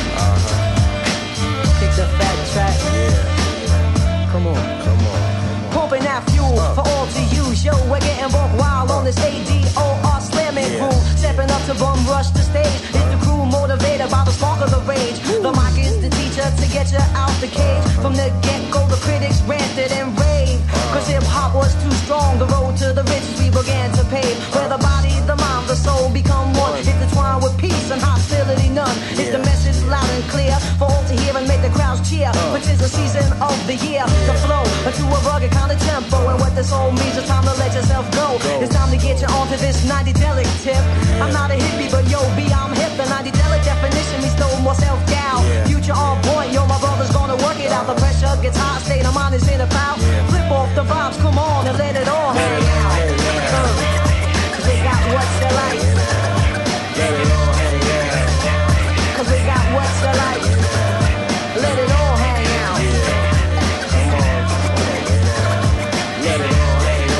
Kick the fat track. Yeah. Come on. Come on. Pumping that fuel for all to use. Yo, we're getting buck wild on this A D O R slamming crew. Stepping up to bum rush the stage. Is the crew motivated by the spark of the rage? The mic is the teacher to get you out the cage. From the get-go, the critics ranted and raved. Cause hip-hop was too strong. The road to the riches we began to pave. Where the body, the mind, the soul become one. Intertwined with peace and hostility none. Is the message loud and clear for all to hear and make the crowds cheer? For which is the season of the year. The flow into a rugged kind of tempo, and what this all means is time to let yourself go. It's time to get you onto this ninety-delic tip. I'm not a hippie, but yo, B, I'm hip. The ninety-delic definition means no more self-doubt. Future on point, yo, my brother's gonna work it out. The pressure gets hot, state of mind is in a pout. Flip off the vibes, come on and let it all hang out. Uh, Cause they got what's the life. Let it all hang out. Cause they got what's the life. Let it all hang out. Come on, let it all hang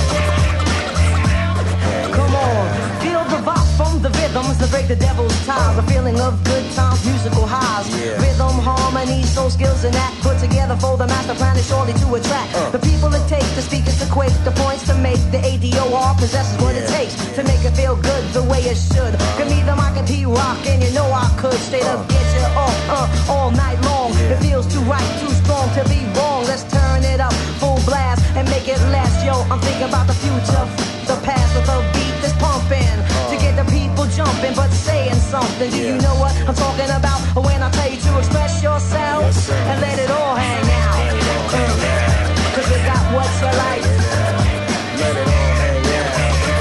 out. Come on, feel the vibe from the rhythms that break the devil's ties. A feeling of good times, musical highs. Rhythm, harmony, soul skills and that put together for the master plan is surely to attract the people it takes, the speakers to quake, the points to make. The A D O R possesses what it takes to make it feel good the way it should. Give me the mic and P-Rock and you know I could straight up get you off uh, all night long. It feels too right, too strong to be wrong. Let's turn it up full blast and make it last. Yo, I'm thinking about the future, the past with a beat that's pumping to get the people jumping but saying something. Do you know what I'm talking about when I tell you to express yourself and let it all hang out? Uh, Cause you got what's your life. Let it all hang out.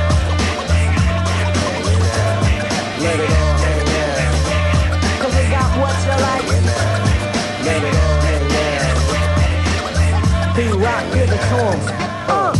Let it all hang out. Cause you got what's your life. Let it all hang out. P-Rock, give it to 'em. Uh.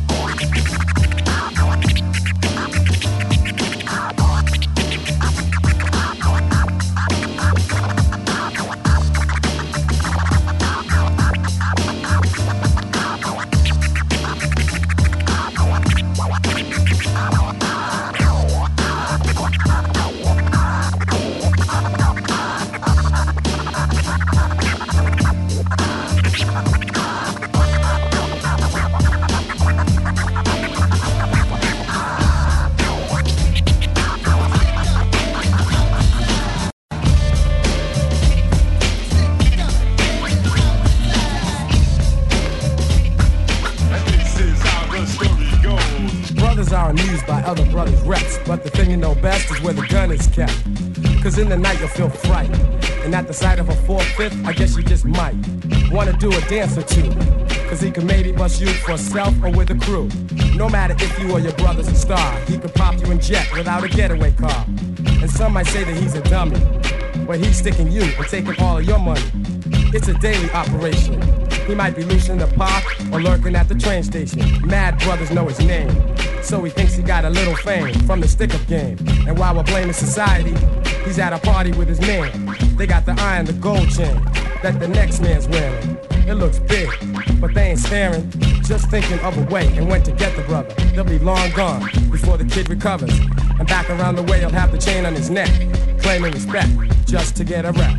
Other brothers' reps, but the thing you know best is where the gun is kept. Cause in the night you'll feel fright, and at the sight of a four-fifth, I guess you just might wanna do a dance or two. Cause he can maybe bust you for self or with a crew. No matter if you or your brother's a star, he could pop you in jet without a getaway car. And some might say that he's a dummy, but he's sticking you and taking all of your money. It's a daily operation. He might be loose in the park or lurking at the train station. Mad brothers know his name, so he thinks he got a little fame from the stick-up game. And while we're blaming society, he's at a party with his man. They got the eye and the gold chain that the next man's wearing. It looks big, but they ain't staring, just thinking of a way and when to get the brother. They'll be long gone before the kid recovers, and back around the way he'll have the chain on his neck, claiming respect just to get a rep.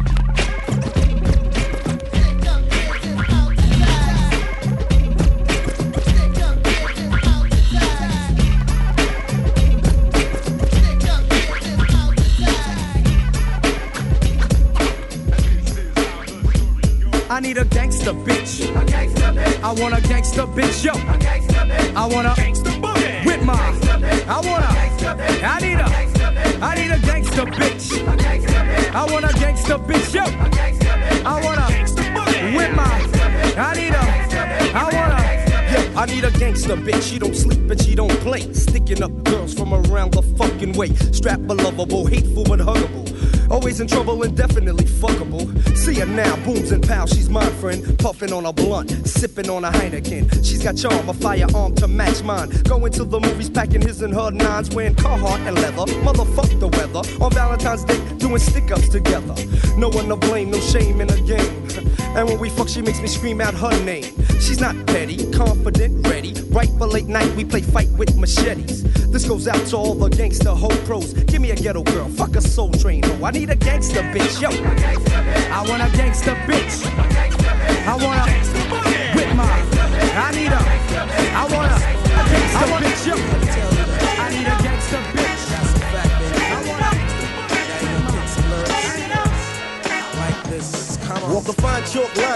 I need a gangster bitch. A gangster bitch. I want a gangster bitch, yo. A gangster bitch. I want a gangster boogie with my. I want a. I need a. I need a gangster bitch. A gangster bitch. I want a gangster bitch, yo. A gangster bitch. I want a gangster boogie with my. I need a. I want a. Yo, I need a gangster bitch. She don't sleep and she don't play. Sticking up girls from around the fucking way. Strap a lovable, hateful but huggable. Always in trouble and definitely fuckable. See her now, booms and pals, she's my friend. Puffing on a blunt, sipping on a Heineken. She's got charm, a firearm to match mine. Going to the movies, packing his and her nines, wearing Carhartt and leather. Motherfuck the weather. On Valentine's Day, doing stick-ups together. No one to blame, no shame in the game. And when we fuck, she makes me scream out her name. She's not petty, confident, ready. Right for late night, we play fight with machetes. This goes out to all the gangster hoe pros. Give me a ghetto girl, fuck a soul train hoe. I need a gangster bitch, yo. I want a gangster bitch. I want a with my. I need a. I want a. I want a yo. I need a gangster bitch. I want a. Walk a fine chalk line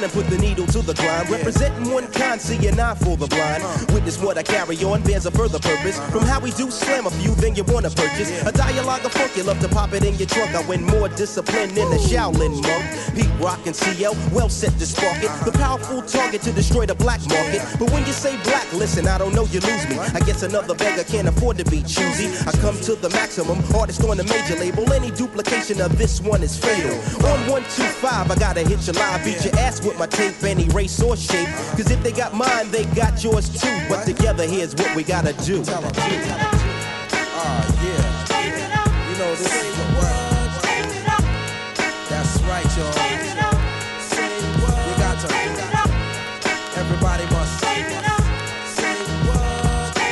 mind and put the needle to the grind. Representing one kind, see an eye for the blind. Witness what I carry on, bears a further purpose. From how we do slam a few, then you wanna purchase a dialogue of funk, you love to pop it in your trunk. I win more discipline than a Shaolin monk. Pete Rock and C L, well set to spark it. The powerful target to destroy the black market. But when you say black, listen, I don't know, you lose me. I guess another beggar can't afford to be choosy. I come to the maximum, artist on the major label. Any duplication of this one is fatal. On one two five, I gotta hit you live. Beat your ass with my tape, any race or shape. Cause if they got mine, they got yours too. But together, here's what we gotta do. Tell them. Oh, yeah. You know, this ain't the word. That's right, y'all. You got to. Everybody must say what.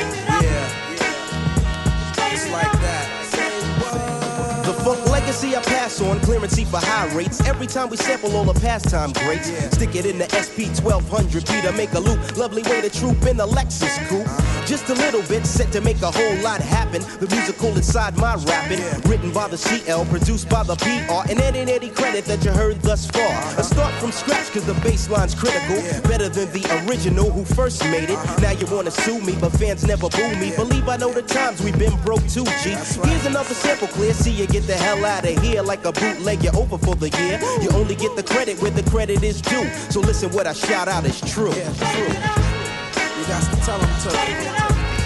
Yeah. It's like that. The funk legacy I pass on, clearance for high rates. Every time we sample all the pastime greats, yeah. Stick it in the S P twelve hundred B to make a loop. Lovely way to troop in the Lexus coupe. Just a little bit, set to make a whole lot happen. The musical inside my rapping, yeah. Written by the C L, produced by the P R, and any any credit that you heard thus far. Uh-huh. A start from scratch, cause the bass line's critical. Yeah. Better than the original who first made it. Uh-huh. Now you wanna sue me, but fans never boo me. Believe I know the times we've been broke too, G. Right. Here's another sample clear, see you get the hell out of here. Like a bootleg, you're over for the year. You only get the credit where the credit is due. So listen, what I shout out is true. Yeah, true. You got to tell them to.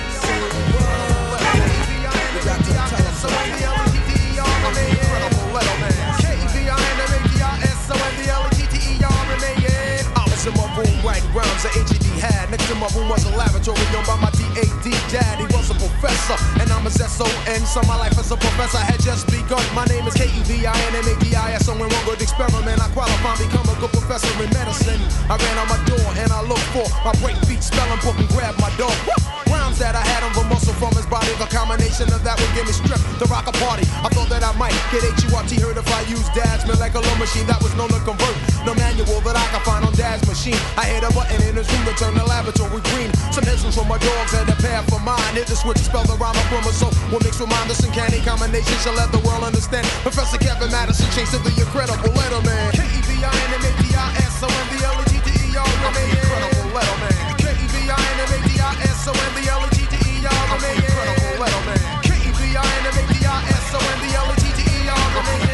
In my room, writing rhymes that H E D had. Next to my room was a laboratory owned by my D A D dad. He was a professor, and I'm his S O N. So my life as a professor had just begun. My name is K E V I N M A D I S. So in one good experiment, I qualify and become a good professor in medicine. I ran on my door and I looked for my break beat spelling book and grabbed my dog. Rhymes that I had on the muscle from his body. The combination of that would give me strength to rock a party. I thought that I might get H U R T heard if I used Dad's molecular machine that was known to convert. No manual that I could find on Dad's machine. I hit a button in his room to turn the laboratory green. Some hits from my dogs and a pair for mine. Hit the switch, spell the rhyme up from a soul. What makes remind us in candy combination shall let the world understand. Professor Kevin Madison changed to the incredible letterman. K E V I N M A D I S O N D L E G T E R M A N. Incredible letterman. K E V I N M A D I S O N D L E G T E R M A N. Incredible letterman. K E V I N M A D I S O N D L E G T E R M A N.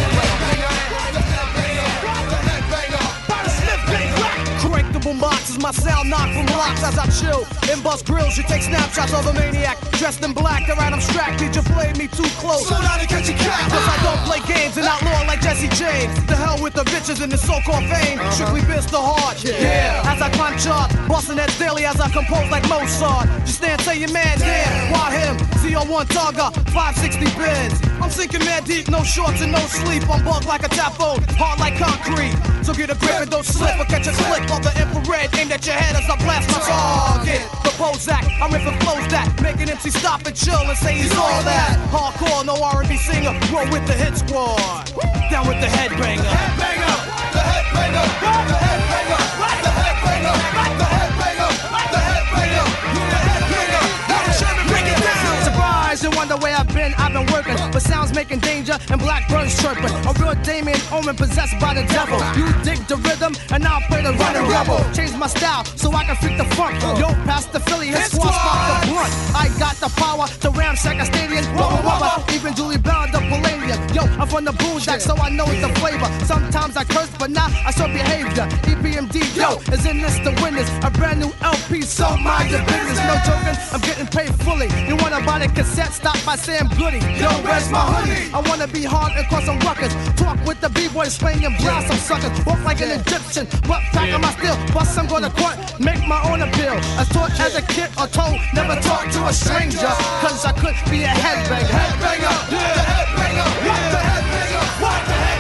Crank the boom boxes, my sound knock from blocks as I chill. In bus grills, you take snapshots of a maniac dressed in black. Alright, I'm strapped, did you play me too close? Slow down and catch your cat. Cause I don't play games and outlaw like Jesse James. The hell with the bitches and the so-called fame. Uh-huh. Strictly biz the hard. Yeah. yeah. As I climb charts, busting heads daily as I compose like Mozart. Just stand, tell your man, damn, why him? Z oh one Targa, five sixty bins. I'm sinking mad deep, no shorts and no sleep. I'm bugged like a tap phone, hard like concrete. So get a grip and don't slip or catch a slip of the infrared aimed at your head as I blast my target. The Bozak, I'm ripping flows that make an M C stop and chill and say he's all that. Hardcore, no R and B singer, roll with the hit squad. Down with the headbanger. Headbanger, the headbanger, the headbanger, the headbanger, the headbanger, the headbanger, the headbanger. Break it down. Surprise, you wonder where I've been. I've been working, but sounds making danger and blackbirds chirping. A real Damien Omen possessed by the devil. You dig the rhythm and I'll play the running rebel. Change my style so I can freak the funk. Yo, past the Philly, his squad spark the blunt. I got the power to ramsack a stadium. Rubber, rubber, even Julie Bell the Palladium. Yo, I'm from the boondock, so I know it's the flavor. Sometimes I curse, but now I show behavior. E P M D, yo, is in this to witness. A brand new L P, so mind your business. No joking, I'm getting paid fully. You wanna buy the cassette? Stop by Sam Goody. Yo, where's my hoodie? I wanna be hard and cause some ruckus. Talk with the B-boys, slang and blast some suckers. Walk like an Egyptian, but pack on my steel. Bust, I'm gonna quit, make my own appeal. As taught as a kid or told, never talk to a stranger. Cause I could be a headbanger. Headbanger, yeah, the headbanger, what the headbanger, what the headbanger.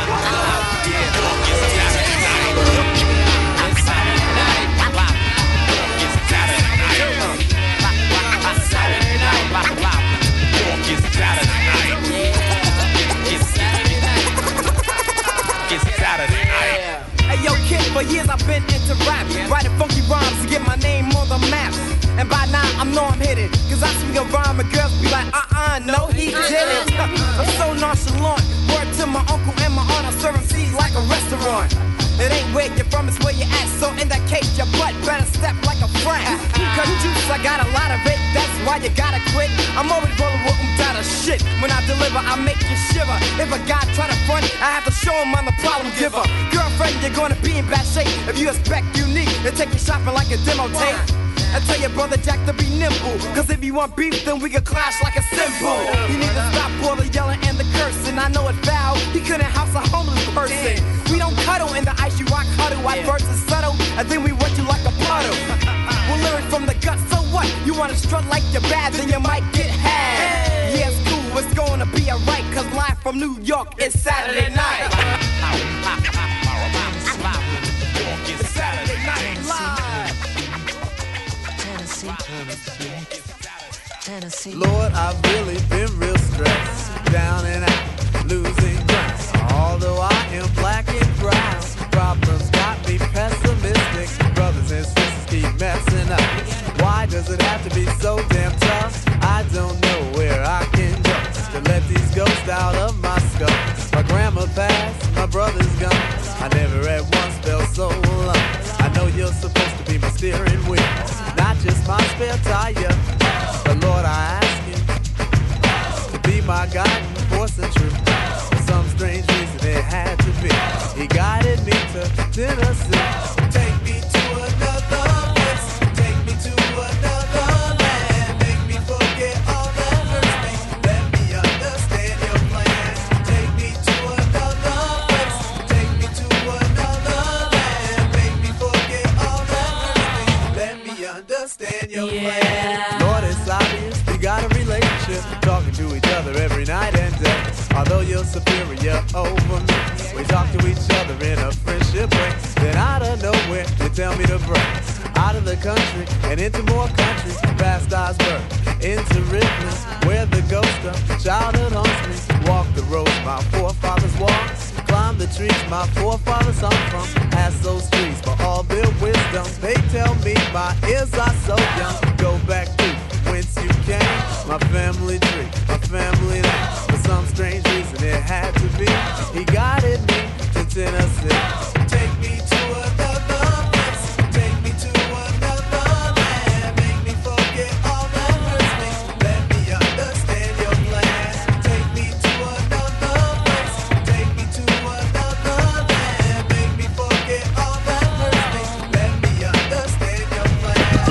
Hey yo, kid, for years I've been into rap, writing funky rhymes to get my name on the map. And by now I know I'm hit it, cause I speak a rhyme and girls be like, uh-uh, no, he did it. I'm so nonchalant, word to my uncle and my aunt, I serve M Cs like a restaurant. It ain't ain't where you're from, it's where you're at. So in that case, your butt better step like a friend. Cause juice, I got a lot of it, that's why you gotta quit. I'm always rolling with um of shit. When I deliver, I make you shiver. If a guy try to front, I have to show him I'm the problem giver. Girlfriend, you're gonna be in bad shape. If you expect unique, then take you shopping like a demo tape. I tell your brother Jack to be nimble. Cause if you want beef, then we can clash like a symbol. You need to stop all the yelling and the cursing. I know it's foul, he couldn't house a homeless person. We don't cuddle in the ice, you rock huddle. White birds are subtle, and then we wet you like a puddle. We'll learn from the gut, so what? You wanna strut like you're bad, then you might get had. Yeah, it's cool, it's gonna be alright. Cause live from New York, it's Saturday night. It's Saturday night live. Tennessee. Lord, I've really been real stressed, down and out, losing ground. Although I am black and brown, problems got me pessimistic. Brothers and sisters keep messing up. Why does it have to be so damn tough? I don't know where I can go to let these ghosts out of my skull. My grandma passed, my brother's gone. I never at once felt so alone. I know you're supposed to be my steering wheel, not just my spare tire. But Lord, I ask you to be my guiding force and truth. For some strange reason it had to be. He guided me to Tennessee. Take me to another place. Take me to another land. Make me forget all that hurts me. Let me understand your plan. Take me to another place. Take me to another land. Make me forget all that hurts me. Let me understand your plan. Lord, it's obvious we got a relationship, talking to each other every night and day. Although you're superior over me, we talk to each other in a friendship way. Then out of nowhere, you tell me to break out of the country and into more countries, past Osborne, into Ripley, where the ghost of childhood haunts me. Walk the roads my forefathers walked, climb the trees my forefathers hung from. Ask those trees for all their wisdom. They tell me my ears are so young. Go back to whence you came, my family tree, my family name. For some strange reason it had to be. He guided me to Tennessee. Take me to another place. Take me to another land. Make me forget all that hurts me. Let me understand your plan. Take me to another place. Take me to another land. Make me forget all that hurts me. Let me understand your plan.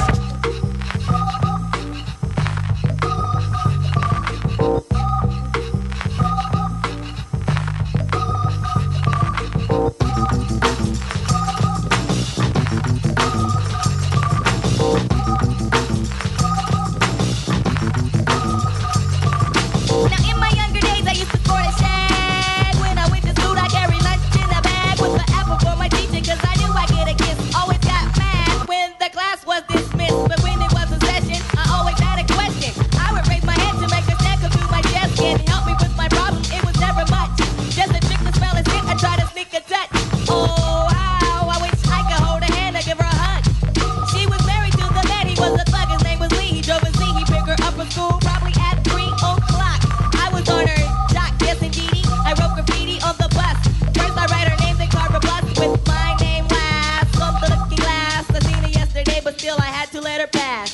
Now in my younger days I used to sport a shag. When I went to school I carried lunch in a bag with an apple for my teacher cause I knew I'd get a kiss. Always got mad when the class was dismissed, but when it was a session I always had a question. I would raise my hand to make a snack come through my desk and help me with my problem. It was never much, just a trick to spell a shit. I try to sneak a touch. Oh how I wish I could hold her hand or give her a hug. She was married to the man, he was a thug, his name was Lee. He drove a Z, he picked her up from school probably at three o'clock. I was on her jock, yes indeedy. I wrote graffiti on the bus. First I write her name, then carve a bus with my name last. On the looking glass, I seen her yesterday, but still I had to let her pass.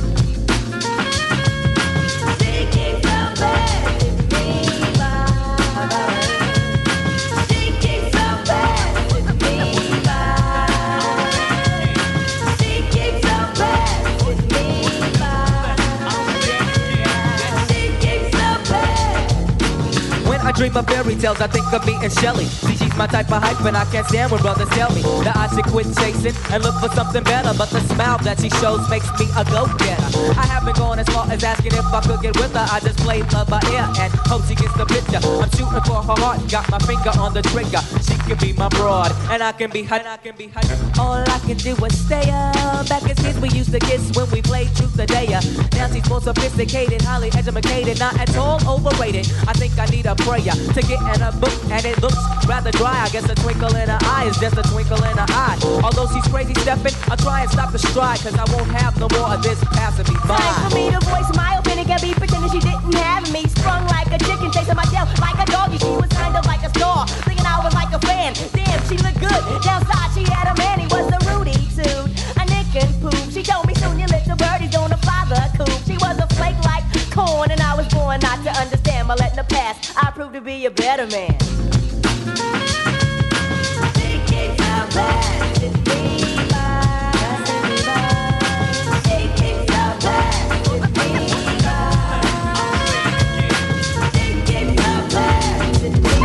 She keeps so bad with me, bye. She keeps so bad with me, bye. She keeps so bad with me, bye. She keeps so bad. When I dream of fairy tales, I think of me and Shelly. See, she's my type of hype, and I can't stand when brothers tell me that I should quit chasing and look for something better. But the smile that she shows makes me a go-getter. I haven't gone as far as asking if I could get with her. I just play love by ear and hope she gets the picture. I'm shooting for her heart, got my finger on the trigger. She can be my broad, and I can be her. And I can be her. All I can do is stay up. Back as kids, we used to kiss when we played truth or dare. Now she's more sophisticated, highly educated, not at all overrated. I think I need a prayer to get in a book, and it looks rather dry. I guess a twinkle in her eye is just a twinkle in her eye. Although she's crazy stepping, I'll try and stop the stride, cause I won't have no more of this passing me by. Time for me to voice my opinion, can't be pretending she didn't have me. Sprung like a chicken, chasing my tail like a doggy. She was kind of like a star, thinking I was like a fan. Damn, she looked good. Downside, she to be a better man. Take it out back with me, take it out back with me, take it out back with me.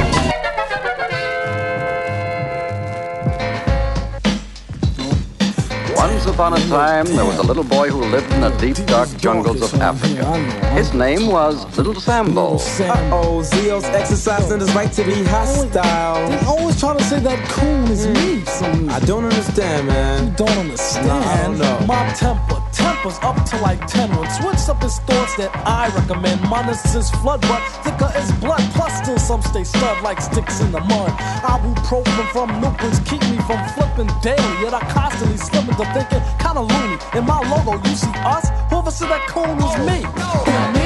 Once upon a time, there was a little boy who lived in the deep, dark jungles of Africa. His name was Little Sambo. Uh-oh, Zio's exercising his right to be hostile. They always try to say that coon is me. I don't understand, man. You don't understand? Nah, I don't know. My temper, temper's up to like ten. When switch up his thoughts that I recommend. Minus his flood, but thicker is blood. Plus still some stay stud like sticks in the mud. Ibuprofen from Newprints keep me from flipping daily. Yet I constantly slip into thinking kinda loony. In my logo, you see us? Whoever said that coon was me. Who, me?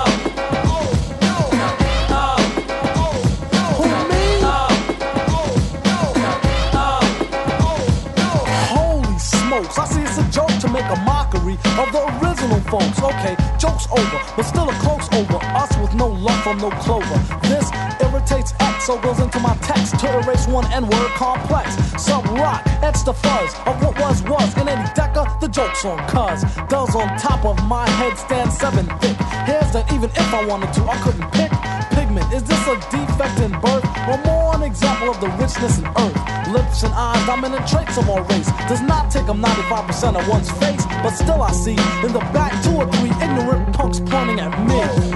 I see it's a joke to make a mockery of the original folks. Okay, joke's over, but still a cloak's over us with no love from no clover. This irritates X, so goes into my text to erase one N-word complex. Sub rock, etch the fuzz of what was was. In any decker, the joke's on cuz. Does on top of my head stand seven thick. Hairs that even if I wanted to, I couldn't pick. Pigment, is this a defect in birth? Or more an example of the richness in earth? Lips and eyes, dominant traits of our race. Does not take them ninety-five percent of one's face, but still I see in the back two or three ignorant punks pointing at me.